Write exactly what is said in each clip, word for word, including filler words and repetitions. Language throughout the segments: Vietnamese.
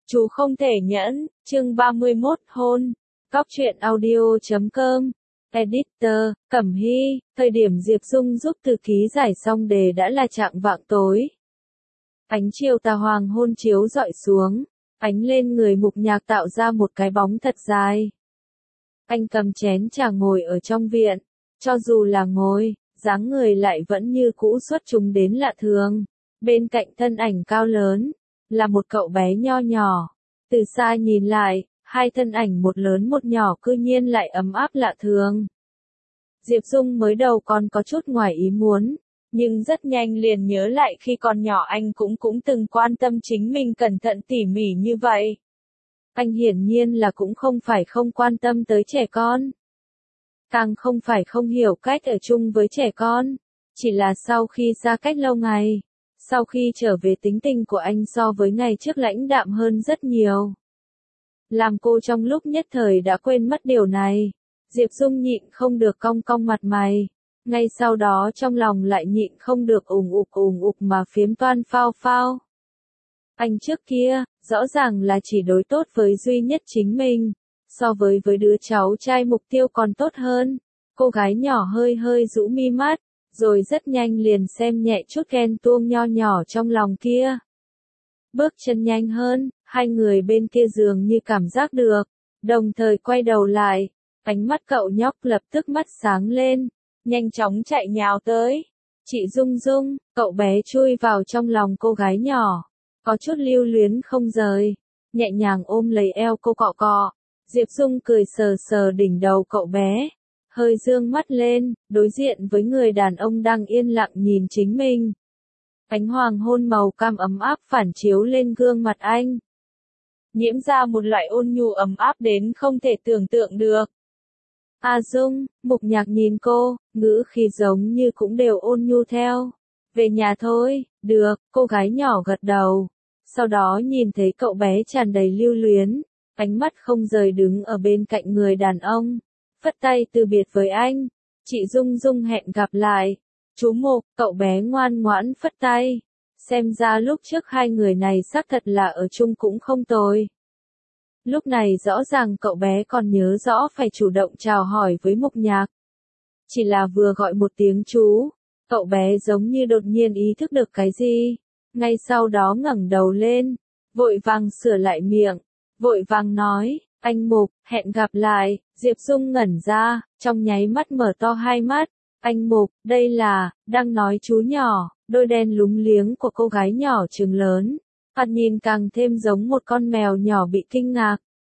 Chú không thể nhẫn, chương ba mươi mốt hôn. Cóc truyện audio chấm com. Editor, Cẩm Hy, thời điểm Diệp Dung giúp thư ký giải xong đề đã là chạng vạng tối. Ánh chiều tà hoàng hôn chiếu rọi xuống, ánh lên người Mục Nhạc tạo ra một cái bóng thật dài. Anh cầm chén trà ngồi ở trong viện, cho dù là ngồi, dáng người lại vẫn như cũ xuất chúng đến lạ thường. Bên cạnh thân ảnh cao lớn, là một cậu bé nho nhỏ. Từ xa nhìn lại, hai thân ảnh một lớn một nhỏ cư nhiên lại ấm áp lạ thường. Diệp Dung mới đầu còn có chút ngoài ý muốn, nhưng rất nhanh liền nhớ lại khi còn nhỏ anh cũng cũng từng quan tâm chính mình cẩn thận tỉ mỉ như vậy. Anh hiển nhiên là cũng không phải không quan tâm tới trẻ con. Càng không phải không hiểu cách ở chung với trẻ con. Chỉ là sau khi xa cách lâu ngày, sau khi trở về tính tình của anh so với ngày trước lãnh đạm hơn rất nhiều. Làm cô trong lúc nhất thời đã quên mất điều này. Diệp Dung nhịn không được cong cong mặt mày. Ngay sau đó trong lòng lại nhịn không được ủng ục ủng ục mà phiếm toan phao phao. Anh trước kia, rõ ràng là chỉ đối tốt với duy nhất chính mình. So với với đứa cháu trai Mục Tiêu còn tốt hơn. Cô gái nhỏ hơi hơi rũ mi mắt, rồi rất nhanh liền xem nhẹ chút ghen tuông nho nhỏ trong lòng kia. Bước chân nhanh hơn, hai người bên kia giường như cảm giác được, đồng thời quay đầu lại, ánh mắt cậu nhóc lập tức mắt sáng lên, nhanh chóng chạy nhào tới. Chị Dung Dung, cậu bé chui vào trong lòng cô gái nhỏ, có chút lưu luyến không rời, nhẹ nhàng ôm lấy eo cô cọ cọ. Diệp Dung cười sờ sờ đỉnh đầu cậu bé, hơi dương mắt lên, đối diện với người đàn ông đang yên lặng nhìn chính mình. Ánh hoàng hôn màu cam ấm áp phản chiếu lên gương mặt anh, nhiễm ra một loại ôn nhu ấm áp đến không thể tưởng tượng được. A Dung, Mục Nhạc nhìn cô, ngữ khí giống như cũng đều ôn nhu theo. Về nhà thôi, được, cô gái nhỏ gật đầu. Sau đó nhìn thấy cậu bé tràn đầy lưu luyến, ánh mắt không rời đứng ở bên cạnh người đàn ông, phất tay từ biệt với anh. Chị Dung Dung hẹn gặp lại. Chú Mục, cậu bé ngoan ngoãn phất tay. Xem ra lúc trước hai người này xác thật là ở chung cũng không tồi. Lúc này rõ ràng cậu bé còn nhớ rõ phải chủ động chào hỏi với Mục Nhạc. Chỉ là vừa gọi một tiếng chú, cậu bé giống như đột nhiên ý thức được cái gì. Ngay sau đó ngẩng đầu lên, vội vàng sửa lại miệng, vội vàng nói, anh Mục, hẹn gặp lại. Diệp Dung ngẩn ra, trong nháy mắt mở to hai mắt. Anh Mục, đây là, đang nói chú nhỏ, đôi đen lúng liếng của cô gái nhỏ trừng lớn. Mặt nhìn càng thêm giống một con mèo nhỏ bị kinh ngạc.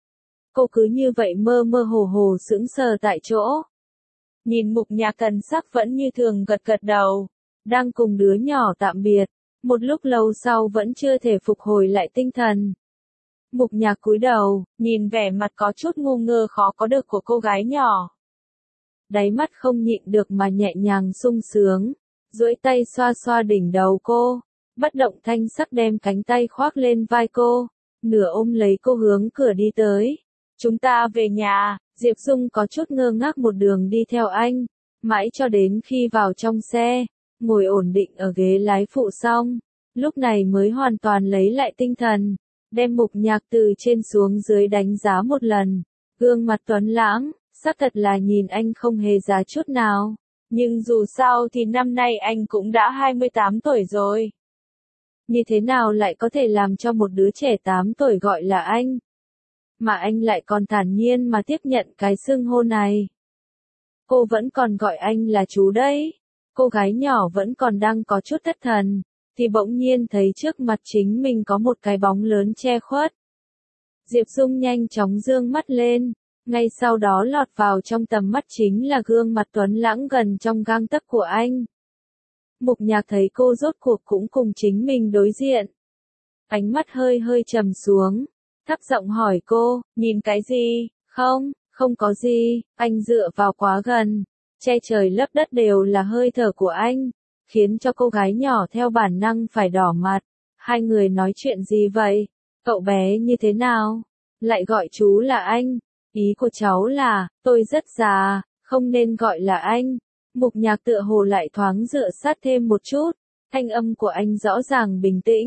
Cô cứ như vậy mơ mơ hồ hồ sững sờ tại chỗ. Nhìn Mục Nhạc thần sắc vẫn như thường gật gật đầu, đang cùng đứa nhỏ tạm biệt. Một lúc lâu sau vẫn chưa thể phục hồi lại tinh thần. Mục Nhạc cúi đầu, nhìn vẻ mặt có chút ngu ngơ khó có được của cô gái nhỏ. Đáy mắt không nhịn được mà nhẹ nhàng sung sướng, duỗi tay xoa xoa đỉnh đầu cô, bất động thanh sắc đem cánh tay khoác lên vai cô, nửa ôm lấy cô hướng cửa đi tới. Chúng ta về nhà. Diệp Dung có chút ngơ ngác một đường đi theo anh, mãi cho đến khi vào trong xe, ngồi ổn định ở ghế lái phụ xong, lúc này mới hoàn toàn lấy lại tinh thần, đem Mục Nhạc từ trên xuống dưới đánh giá một lần, gương mặt tuấn lãng, xác thật là nhìn anh không hề già chút nào, nhưng dù sao thì năm nay anh cũng đã hai mươi tám tuổi rồi. Như thế nào lại có thể làm cho một đứa trẻ tám tuổi gọi là anh? Mà anh lại còn thản nhiên mà tiếp nhận cái xưng hô này. Cô vẫn còn gọi anh là chú đấy. Cô gái nhỏ vẫn còn đang có chút thất thần, thì bỗng nhiên thấy trước mặt chính mình có một cái bóng lớn che khuất. Diệp Dung nhanh chóng dương mắt lên, ngay sau đó lọt vào trong tầm mắt chính là gương mặt tuấn lãng gần trong gang tấc của anh. Mục Nhạc thấy cô rốt cuộc cũng cùng chính mình đối diện. Ánh mắt hơi hơi trầm xuống, thấp giọng hỏi cô, nhìn cái gì? Không, không có gì. Anh dựa vào quá gần, che trời lấp đất đều là hơi thở của anh, khiến cho cô gái nhỏ theo bản năng phải đỏ mặt. Hai người nói chuyện gì vậy? Cậu bé như thế nào? Lại gọi chú là anh. Ý của cháu là, tôi rất già, không nên gọi là anh. Mục Nhạc tựa hồ lại thoáng dựa sát thêm một chút, thanh âm của anh rõ ràng bình tĩnh,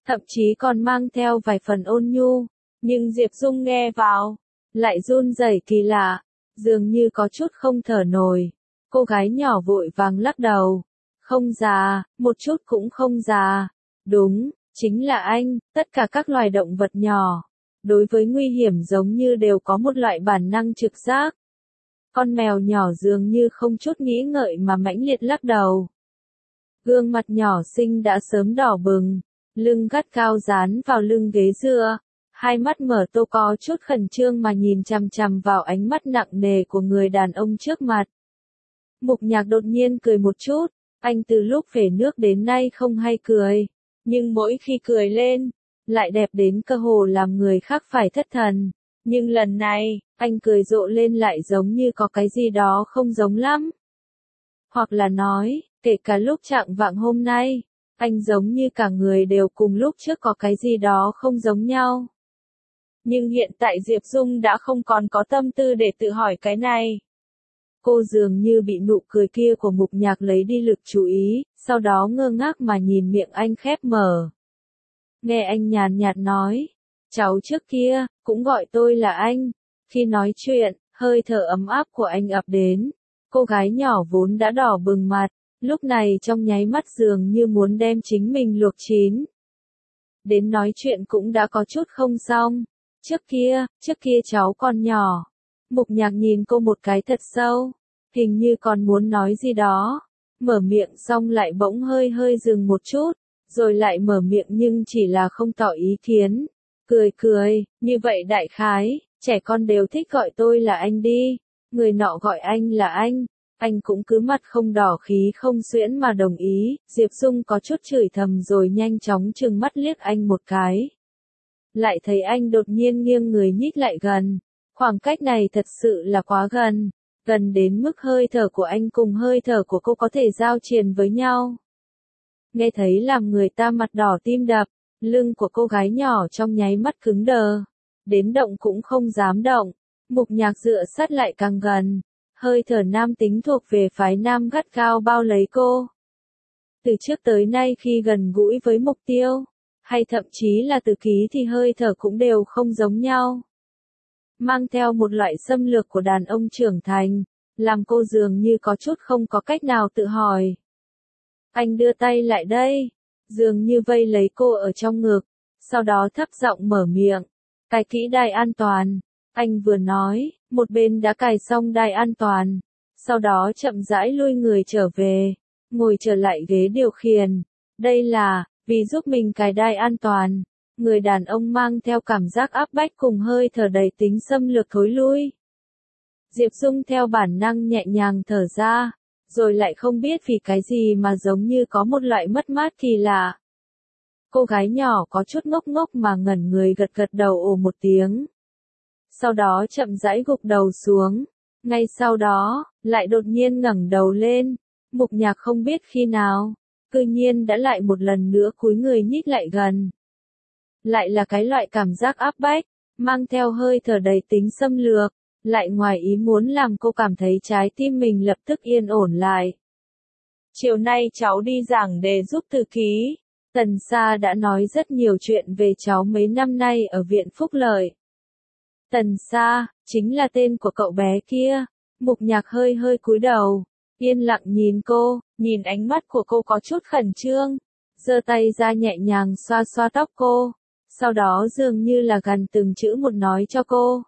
thậm chí còn mang theo vài phần ôn nhu, nhưng Diệp Dung nghe vào, lại run rẩy kỳ lạ, dường như có chút không thở nổi. Cô gái nhỏ vội vàng lắc đầu, không già, một chút cũng không già, đúng, chính là anh, tất cả các loài động vật nhỏ, đối với nguy hiểm giống như đều có một loại bản năng trực giác. Con mèo nhỏ dường như không chút nghĩ ngợi mà mãnh liệt lắc đầu. Gương mặt nhỏ xinh đã sớm đỏ bừng, lưng gắt cao dán vào lưng ghế dựa, hai mắt mở to có chút khẩn trương mà nhìn chằm chằm vào ánh mắt nặng nề của người đàn ông trước mặt. Mục Nhạc đột nhiên cười một chút, anh từ lúc về nước đến nay không hay cười, nhưng mỗi khi cười lên, lại đẹp đến cơ hồ làm người khác phải thất thần. Nhưng lần này, anh cười rộ lên lại giống như có cái gì đó không giống lắm. Hoặc là nói, kể cả lúc trạng vạng hôm nay, anh giống như cả người đều cùng lúc trước có cái gì đó không giống nhau. Nhưng hiện tại Diệp Dung đã không còn có tâm tư để tự hỏi cái này. Cô dường như bị nụ cười kia của Mục Nhạc lấy đi lực chú ý, sau đó ngơ ngác mà nhìn miệng anh khép mở. Nghe anh nhàn nhạt nói, cháu trước kia, cũng gọi tôi là anh. Khi nói chuyện, hơi thở ấm áp của anh ập đến. Cô gái nhỏ vốn đã đỏ bừng mặt, lúc này trong nháy mắt dường như muốn đem chính mình luộc chín. Đến nói chuyện cũng đã có chút không xong. Trước kia, trước kia cháu còn nhỏ. Mục Nhạc nhìn cô một cái thật sâu, hình như còn muốn nói gì đó. Mở miệng xong lại bỗng hơi hơi dừng một chút, rồi lại mở miệng nhưng chỉ là không tỏ ý kiến. Cười cười, như vậy đại khái, trẻ con đều thích gọi tôi là anh đi. Người nọ gọi anh là anh, anh cũng cứ mặt không đỏ khí không xuyễn mà đồng ý. Diệp Dung có chút chửi thầm rồi nhanh chóng trừng mắt liếc anh một cái. Lại thấy anh đột nhiên nghiêng người nhích lại gần. Khoảng cách này thật sự là quá gần, gần đến mức hơi thở của anh cùng hơi thở của cô có thể giao triền với nhau. Nghe thấy làm người ta mặt đỏ tim đập, lưng của cô gái nhỏ trong nháy mắt cứng đờ, đến động cũng không dám động. Mục Nhạc dựa sát lại càng gần, hơi thở nam tính thuộc về phái nam gắt gao bao lấy cô. Từ trước tới nay khi gần gũi với mục tiêu, hay thậm chí là từ ký thì hơi thở cũng đều không giống nhau. Mang theo một loại xâm lược của đàn ông trưởng thành, làm cô dường như có chút không có cách nào tự hỏi. Anh đưa tay lại đây, dường như vây lấy cô ở trong ngực, sau đó thấp giọng mở miệng, cài kỹ đai an toàn. Anh vừa nói, một bên đã cài xong đai an toàn, sau đó chậm rãi lui người trở về, ngồi trở lại ghế điều khiển. Đây là, vì giúp mình cài đai an toàn. Người đàn ông mang theo cảm giác áp bách cùng hơi thở đầy tính xâm lược thối lui. Diệp Dung theo bản năng nhẹ nhàng thở ra, rồi lại không biết vì cái gì mà giống như có một loại mất mát kỳ lạ. Cô gái nhỏ có chút ngốc ngốc mà ngẩn người gật gật đầu ồ một tiếng. Sau đó chậm rãi gục đầu xuống. Ngay sau đó, lại đột nhiên ngẩng đầu lên. Mục Nhạc không biết khi nào, cư nhiên đã lại một lần nữa cúi người nhích lại gần. Lại là cái loại cảm giác áp bách, mang theo hơi thở đầy tính xâm lược, lại ngoài ý muốn làm cô cảm thấy trái tim mình lập tức yên ổn lại. Chiều nay cháu đi giảng đề giúp thư ký. Tần Sa đã nói rất nhiều chuyện về cháu mấy năm nay ở viện Phúc Lợi. Tần Sa, chính là tên của cậu bé kia. Mục Nhạc hơi hơi cúi đầu, yên lặng nhìn cô, nhìn ánh mắt của cô có chút khẩn trương, giơ tay ra nhẹ nhàng xoa xoa tóc cô, sau đó dường như là gần từng chữ một nói cho cô.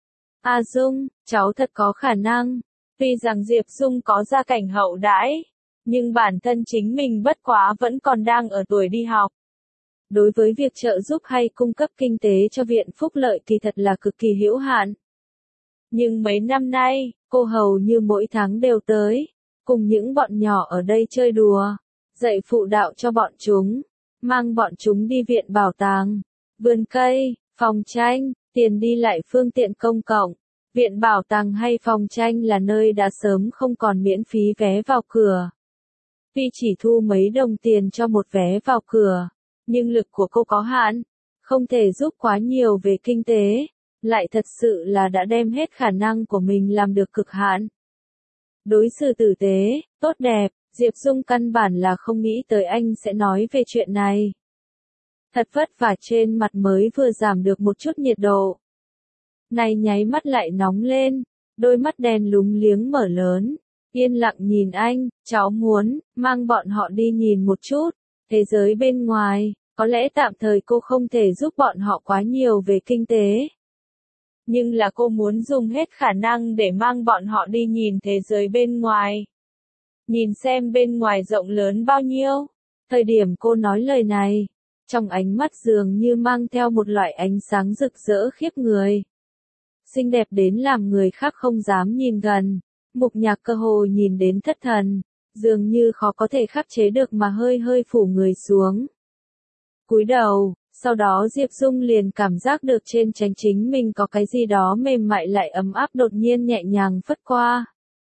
A Dung, cháu thật có khả năng, tuy rằng Diệp Dung có gia cảnh hậu đãi, nhưng bản thân chính mình bất quá vẫn còn đang ở tuổi đi học. Đối với việc trợ giúp hay cung cấp kinh tế cho viện Phúc Lợi thì thật là cực kỳ hữu hạn. Nhưng mấy năm nay, cô hầu như mỗi tháng đều tới, cùng những bọn nhỏ ở đây chơi đùa, dạy phụ đạo cho bọn chúng, mang bọn chúng đi viện bảo tàng, vườn cây, phòng tranh, tiền đi lại phương tiện công cộng. Viện bảo tàng hay phòng tranh là nơi đã sớm không còn miễn phí vé vào cửa. Tuy chỉ thu mấy đồng tiền cho một vé vào cửa, nhưng lực của cô có hạn, không thể giúp quá nhiều về kinh tế, lại thật sự là đã đem hết khả năng của mình làm được cực hạn. Đối xử tử tế, tốt đẹp, Diệp Dung căn bản là không nghĩ tới anh sẽ nói về chuyện này. Thật vất vả trên mặt mới vừa giảm được một chút nhiệt độ. Này nháy mắt lại nóng lên, đôi mắt đen lúng liếng mở lớn, yên lặng nhìn anh, cháu muốn, mang bọn họ đi nhìn một chút, thế giới bên ngoài, có lẽ tạm thời cô không thể giúp bọn họ quá nhiều về kinh tế. Nhưng là cô muốn dùng hết khả năng để mang bọn họ đi nhìn thế giới bên ngoài. Nhìn xem bên ngoài rộng lớn bao nhiêu. Thời điểm cô nói lời này, trong ánh mắt dường như mang theo một loại ánh sáng rực rỡ khiếp người. Xinh đẹp đến làm người khác không dám nhìn gần. Mục Nhạc cơ hồ nhìn đến thất thần, dường như khó có thể khắc chế được mà hơi hơi phủ người xuống. Cúi đầu, sau đó Diệp Dung liền cảm giác được trên trán chính mình có cái gì đó mềm mại lại ấm áp đột nhiên nhẹ nhàng phất qua.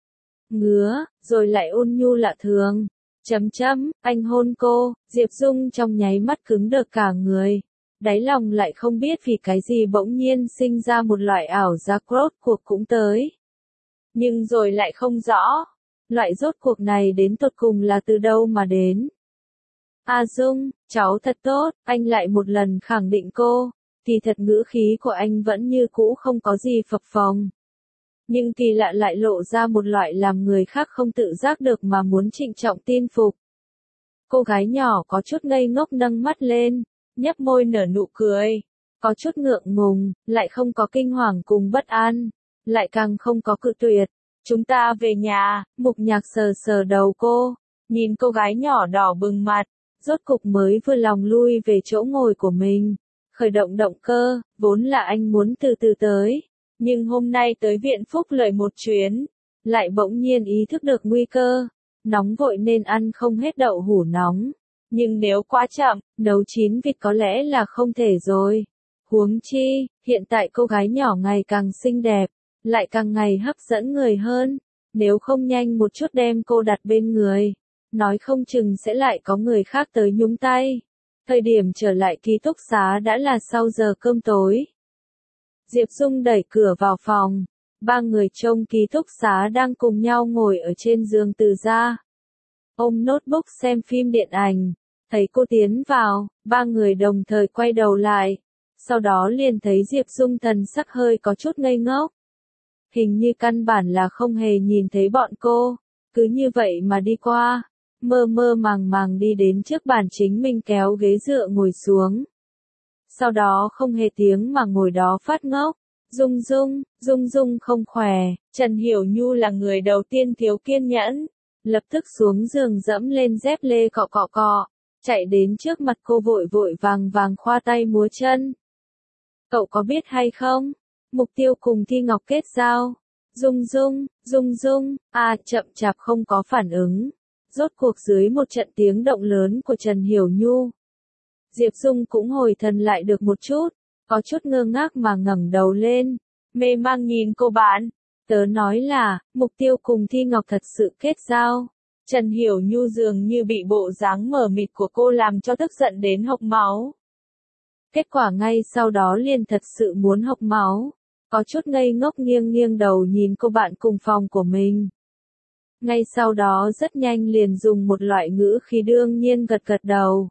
Ngứa, rồi lại ôn nhu lạ thường. Chấm chấm, anh hôn cô, Diệp Dung trong nháy mắt cứng đờ cả người. Đáy lòng lại không biết vì cái gì bỗng nhiên sinh ra một loại ảo giác rốt cuộc cũng tới. Nhưng rồi lại không rõ, loại rốt cuộc này đến tột cùng là từ đâu mà đến. A Dung, cháu thật tốt, anh lại một lần khẳng định cô, kỳ thật ngữ khí của anh vẫn như cũ không có gì phập phồng. Nhưng kỳ lạ lại lộ ra một loại làm người khác không tự giác được mà muốn trịnh trọng tin phục. Cô gái nhỏ có chút ngây ngốc nâng mắt lên, nhếch môi nở nụ cười, có chút ngượng ngùng, lại không có kinh hoàng cùng bất an, lại càng không có cự tuyệt. Chúng ta về nhà, Mục Nhạc sờ sờ đầu cô, nhìn cô gái nhỏ đỏ bừng mặt, rốt cục mới vừa lòng lui về chỗ ngồi của mình, khởi động động cơ, vốn là anh muốn từ từ tới, nhưng hôm nay tới viện phúc lợi một chuyến, lại bỗng nhiên ý thức được nguy cơ, nóng vội nên ăn không hết đậu hũ nóng, nhưng nếu quá chậm, nấu chín vịt có lẽ là không thể rồi. Huống chi, hiện tại cô gái nhỏ ngày càng xinh đẹp, lại càng ngày hấp dẫn người hơn, nếu không nhanh một chút đem cô đặt bên người, nói không chừng sẽ lại có người khác tới nhúng tay. Thời điểm trở lại ký túc xá đã là sau giờ cơm tối. Diệp Dung đẩy cửa vào phòng, ba người trong ký túc xá đang cùng nhau ngồi ở trên giường từ ra. Ôm notebook xem phim điện ảnh, thấy cô tiến vào, ba người đồng thời quay đầu lại, sau đó liền thấy Diệp Dung thần sắc hơi có chút ngây ngốc. Hình như căn bản là không hề nhìn thấy bọn cô, cứ như vậy mà đi qua, mơ mơ màng màng đi đến trước bàn chính mình kéo ghế dựa ngồi xuống. Sau đó không hề tiếng mà ngồi đó phát ngốc. Dung Dung, Dung Dung không khỏe, Trần Hiểu Nhu là người đầu tiên thiếu kiên nhẫn, lập tức xuống giường dẫm lên dép lê cọ cọ cọ, chạy đến trước mặt cô vội vội vàng vàng khoa tay múa chân. Cậu có biết hay không? Mục Tiêu cùng Thi Ngọc kết giao. Dung Dung, Dung Dung, à chậm chạp không có phản ứng. Rốt cuộc dưới một trận tiếng động lớn của Trần Hiểu Nhu, Diệp Dung cũng hồi thần lại được một chút, có chút ngơ ngác mà ngẩng đầu lên, mê mang nhìn cô bạn. Tớ nói là, Mục Tiêu cùng Thi Ngọc thật sự kết giao. Trần Hiểu Nhu dường như bị bộ dáng mờ mịt của cô làm cho tức giận đến hộc máu. Kết quả ngay sau đó liền thật sự muốn hộc máu, có chút ngây ngốc nghiêng nghiêng đầu nhìn cô bạn cùng phòng của mình. Ngay sau đó rất nhanh liền dùng một loại ngữ khí đương nhiên gật gật đầu.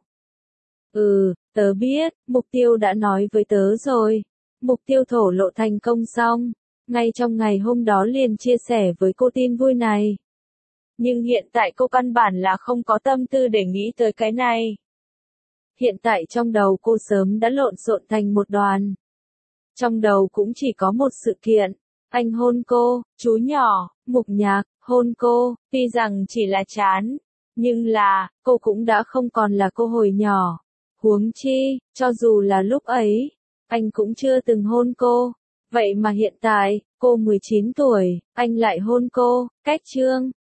Ừ, tớ biết, Mục Tiêu đã nói với tớ rồi. Mục Tiêu thổ lộ thành công xong, ngay trong ngày hôm đó liền chia sẻ với cô tin vui này. Nhưng hiện tại cô căn bản là không có tâm tư để nghĩ tới cái này. Hiện tại trong đầu cô sớm đã lộn xộn thành một đoàn. Trong đầu cũng chỉ có một sự kiện, anh hôn cô, chú nhỏ, Mục Nhạc, hôn cô, tuy rằng chỉ là chán, nhưng là, cô cũng đã không còn là cô hồi nhỏ. Huống chi, cho dù là lúc ấy, anh cũng chưa từng hôn cô. Vậy mà hiện tại, cô mười chín tuổi, anh lại hôn cô, cách chương.